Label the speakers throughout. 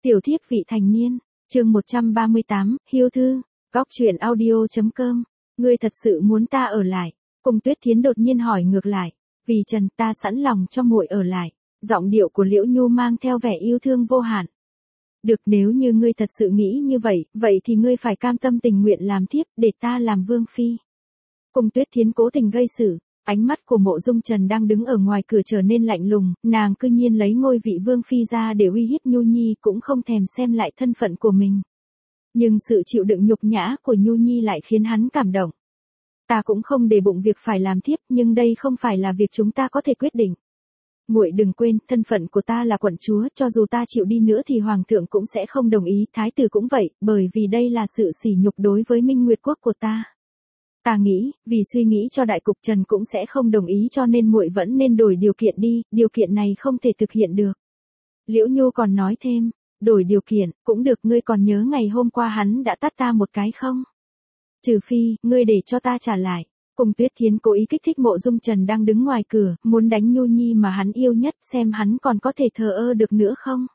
Speaker 1: Tiểu thiếp vị thành niên, chương 138, Hiêu thư, Góc truyện audio.com. Ngươi thật sự muốn ta ở lại? Cung Tuyết Thiến đột nhiên hỏi ngược lại. Vì Trần, ta sẵn lòng cho muội ở lại. Giọng điệu của Liễu Nhu mang theo vẻ yêu thương vô hạn. Được, nếu như ngươi thật sự nghĩ như vậy, vậy thì ngươi phải cam tâm tình nguyện làm thiếp, để ta làm vương phi. Cung Tuyết Thiến cố tình gây sự. Ánh mắt của Mộ Dung Trần đang đứng ở ngoài cửa trở nên lạnh lùng, nàng cư nhiên lấy ngôi vị vương phi ra để uy hiếp Nhu Nhi, cũng không thèm xem lại thân phận của mình. Nhưng sự chịu đựng nhục nhã của Nhu Nhi lại khiến hắn cảm động. Ta cũng không để bụng việc phải làm thiếp, nhưng đây không phải là việc chúng ta có thể quyết định. Muội đừng quên, thân phận của ta là quận chúa, cho dù ta chịu đi nữa thì hoàng thượng cũng sẽ không đồng ý, thái tử cũng vậy, bởi vì đây là sự sỉ nhục đối với Minh Nguyệt quốc của ta. Ta nghĩ, vì suy nghĩ cho đại cục, Trần cũng sẽ không đồng ý, cho nên muội vẫn nên đổi điều kiện đi, điều kiện này không thể thực hiện được. Liễu Nhu còn nói thêm, đổi điều kiện, cũng được, ngươi còn nhớ ngày hôm qua hắn đã tát ta một cái không? Trừ phi, ngươi để cho ta trả lại. Cung Tuyết Thiến cố ý kích thích Mộ Dung Trần đang đứng ngoài cửa, muốn đánh Nhu Nhi mà hắn yêu nhất, xem hắn còn có thể thờ ơ được nữa không?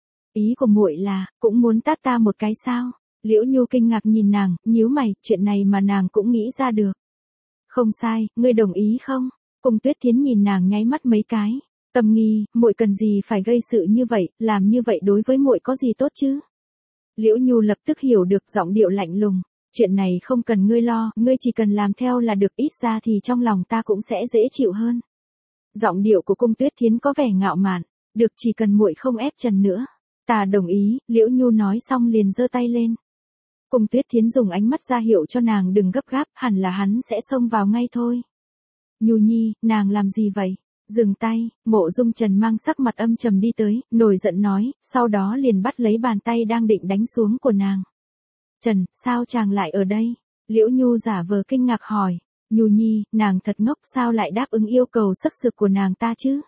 Speaker 1: Ý của muội là, cũng muốn tát ta một cái sao? Liễu Nhu kinh ngạc nhìn nàng, nhíu mày, chuyện này mà nàng cũng nghĩ ra được. Không sai, ngươi đồng ý không? Cung Tuyết Thiến nhìn nàng nháy mắt mấy cái. Tâm Nghi, muội cần gì phải gây sự như vậy, làm như vậy đối với muội có gì tốt chứ? Liễu Nhu lập tức hiểu được, giọng điệu lạnh lùng. Chuyện này không cần ngươi lo, ngươi chỉ cần làm theo là được, ít ra thì trong lòng ta cũng sẽ dễ chịu hơn. Giọng điệu của Cung Tuyết Thiến có vẻ ngạo mạn. Được, chỉ cần muội không ép Trần nữa. Ta đồng ý, Liễu Nhu nói xong liền giơ tay lên. Cung Tuyết Thiến dùng ánh mắt ra hiệu cho nàng đừng gấp gáp, hẳn là hắn sẽ xông vào ngay thôi. Nhu Nhi, nàng làm gì vậy? Dừng tay. Mộ Dung Trần mang sắc mặt âm trầm đi tới, nổi giận nói, sau đó liền bắt lấy bàn tay đang định đánh xuống của nàng. Trần, sao chàng lại ở đây? Liễu Nhu giả vờ kinh ngạc hỏi. Nhu Nhi, nàng thật ngốc, sao lại đáp ứng yêu cầu sắc sực của nàng ta chứ?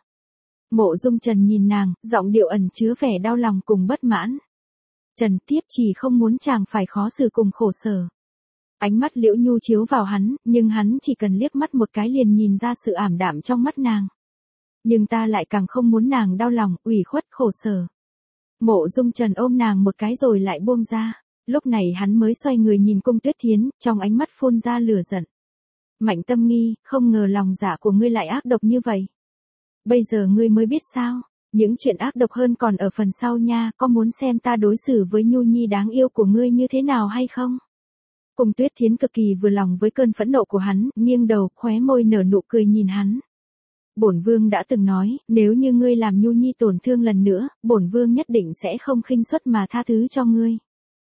Speaker 1: Mộ Dung Trần nhìn nàng, giọng điệu ẩn chứa vẻ đau lòng cùng bất mãn. Trần, tiếp chỉ không muốn chàng phải khó xử cùng khổ sở. Ánh mắt Liễu Nhu chiếu vào hắn, nhưng hắn chỉ cần liếc mắt một cái liền nhìn ra sự ảm đạm trong mắt nàng. Nhưng ta lại càng không muốn nàng đau lòng, ủy khuất, khổ sở. Mộ Dung Trần ôm nàng một cái rồi lại buông ra. Lúc này hắn mới xoay người nhìn Cung Tuyết Thiến, trong ánh mắt phun ra lửa giận. Mạnh Tâm Nghi, không ngờ lòng dạ của ngươi lại ác độc như vậy. Bây giờ ngươi mới biết sao? Những chuyện ác độc hơn còn ở phần sau nha, có muốn xem ta đối xử với Nhu Nhi đáng yêu của ngươi như thế nào hay không? Cung Tuyết Thiến cực kỳ vừa lòng với cơn phẫn nộ của hắn, nghiêng đầu, khóe môi nở nụ cười nhìn hắn. Bổn vương đã từng nói, nếu như ngươi làm Nhu Nhi tổn thương lần nữa, bổn vương nhất định sẽ không khinh suất mà tha thứ cho ngươi.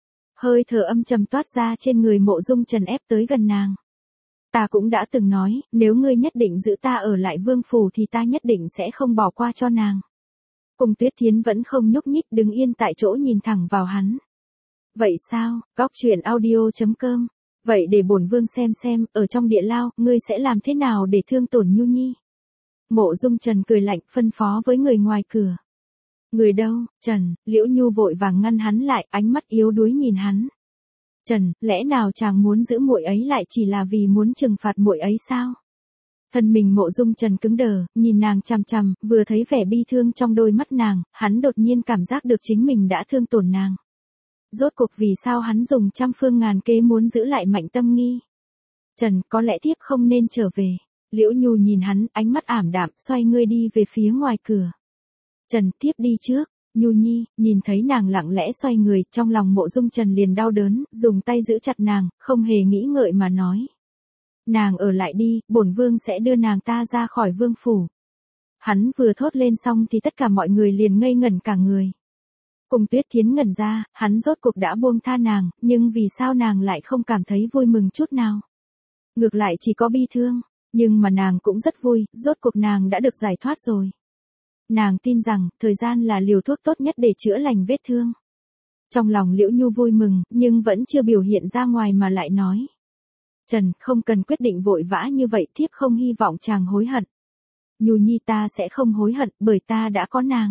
Speaker 1: Hơi thở âm trầm toát ra trên người Mộ Dung Trần ép tới gần nàng. Ta cũng đã từng nói, nếu ngươi nhất định giữ ta ở lại vương phủ thì ta nhất định sẽ không bỏ qua cho nàng. Cung Tuyết Thiến vẫn không nhúc nhích, đứng yên tại chỗ nhìn thẳng vào hắn. Vậy sao? Góc truyện audio.com. Vậy để bổn vương xem, ở trong địa lao, ngươi sẽ làm thế nào để thương tổn Nhu Nhi? Mộ Dung Trần cười lạnh, phân phó với người ngoài cửa. Người đâu, Trần? Liễu Nhu vội vàng ngăn hắn lại, ánh mắt yếu đuối nhìn hắn. Trần, lẽ nào chàng muốn giữ muội ấy lại chỉ là vì muốn trừng phạt muội ấy sao? Thân mình Mộ Dung Trần cứng đờ, nhìn nàng chằm chằm, vừa thấy vẻ bi thương trong đôi mắt nàng, hắn đột nhiên cảm giác được chính mình đã thương tổn nàng. Rốt cuộc vì sao hắn dùng trăm phương ngàn kế muốn giữ lại Mạnh Tâm Nghi? Trần, có lẽ tiếp không nên trở về. Liễu Nhu nhìn hắn, ánh mắt ảm đạm, xoay người đi về phía ngoài cửa. Trần, tiếp đi trước. Nhu Nhi, nhìn thấy nàng lặng lẽ xoay người, trong lòng Mộ Dung Trần liền đau đớn, dùng tay giữ chặt nàng, không hề nghĩ ngợi mà nói. Nàng ở lại đi, bổn vương sẽ đưa nàng ta ra khỏi vương phủ. Hắn vừa thốt lên xong thì tất cả mọi người liền ngây ngẩn cả người. Cung Tuyết Thiến ngẩn ra, hắn rốt cuộc đã buông tha nàng, nhưng vì sao nàng lại không cảm thấy vui mừng chút nào? Ngược lại chỉ có bi thương, nhưng mà nàng cũng rất vui, rốt cuộc nàng đã được giải thoát rồi. Nàng tin rằng, thời gian là liều thuốc tốt nhất để chữa lành vết thương. Trong lòng Liễu Nhu vui mừng, nhưng vẫn chưa biểu hiện ra ngoài mà lại nói. Trần, không cần quyết định vội vã như vậy, thiếp không hy vọng chàng hối hận. Nhu Nhi, ta sẽ không hối hận, bởi ta đã có nàng.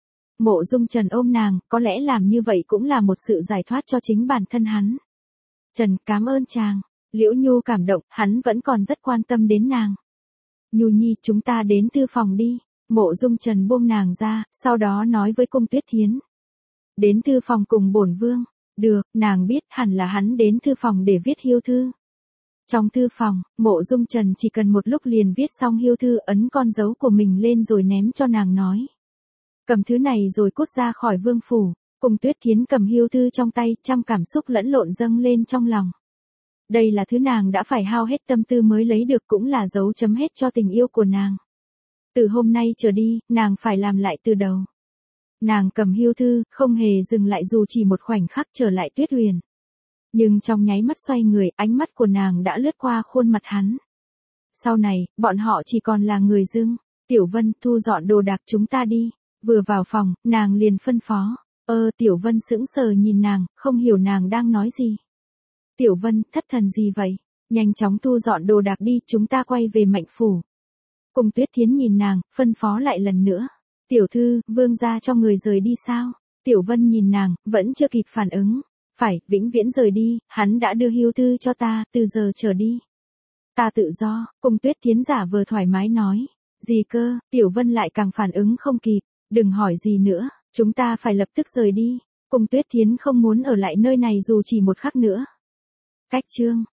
Speaker 1: Mộ Dung Trần ôm nàng, có lẽ làm như vậy cũng là một sự giải thoát cho chính bản thân hắn. Trần, cảm ơn chàng. Liễu Nhu cảm động, hắn vẫn còn rất quan tâm đến nàng. Nhu Nhi, chúng ta đến thư phòng đi. Mộ Dung Trần buông nàng ra, sau đó nói với Cung Tuyết Thiến. Đến thư phòng cùng bổn vương. Được, nàng biết hẳn là hắn đến thư phòng để viết hiêu thư. Trong thư phòng, Mộ Dung Trần chỉ cần một lúc liền viết xong hiêu thư, ấn con dấu của mình lên rồi ném cho nàng nói. Cầm thứ này rồi cút ra khỏi vương phủ. Cùng Tuyết Thiến cầm hiêu thư trong tay, trăm cảm xúc lẫn lộn dâng lên trong lòng. Đây là thứ nàng đã phải hao hết tâm tư mới lấy được, cũng là dấu chấm hết cho tình yêu của nàng. Từ hôm nay trở đi, nàng phải làm lại từ đầu. Nàng cầm hiêu thư, không hề dừng lại dù chỉ một khoảnh khắc, trở lại Tuyết Huyền. Nhưng trong nháy mắt xoay người, ánh mắt của nàng đã lướt qua khuôn mặt hắn. Sau này, bọn họ chỉ còn là người dưng. Tiểu Vân, thu dọn đồ đạc chúng ta đi. Vừa vào phòng, nàng liền phân phó. Tiểu Vân sững sờ nhìn nàng, không hiểu nàng đang nói gì. Tiểu Vân, thất thần gì vậy? Nhanh chóng thu dọn đồ đạc đi, chúng ta quay về Mạnh phủ. Cùng Tuyết Thiến nhìn nàng, phân phó lại lần nữa. Tiểu thư, vương gia cho người rời đi sao? Tiểu Vân nhìn nàng, vẫn chưa kịp phản ứng. Phải, vĩnh viễn rời đi, hắn đã đưa hiêu thư cho ta, từ giờ trở đi. Ta tự do, cùng Tuyết Thiến giả vờ thoải mái nói. Gì cơ? Tiểu Vân lại càng phản ứng không kịp. Đừng hỏi gì nữa, chúng ta phải lập tức rời đi. Cùng Tuyết Thiến không muốn ở lại nơi này dù chỉ một khắc nữa. Cách chương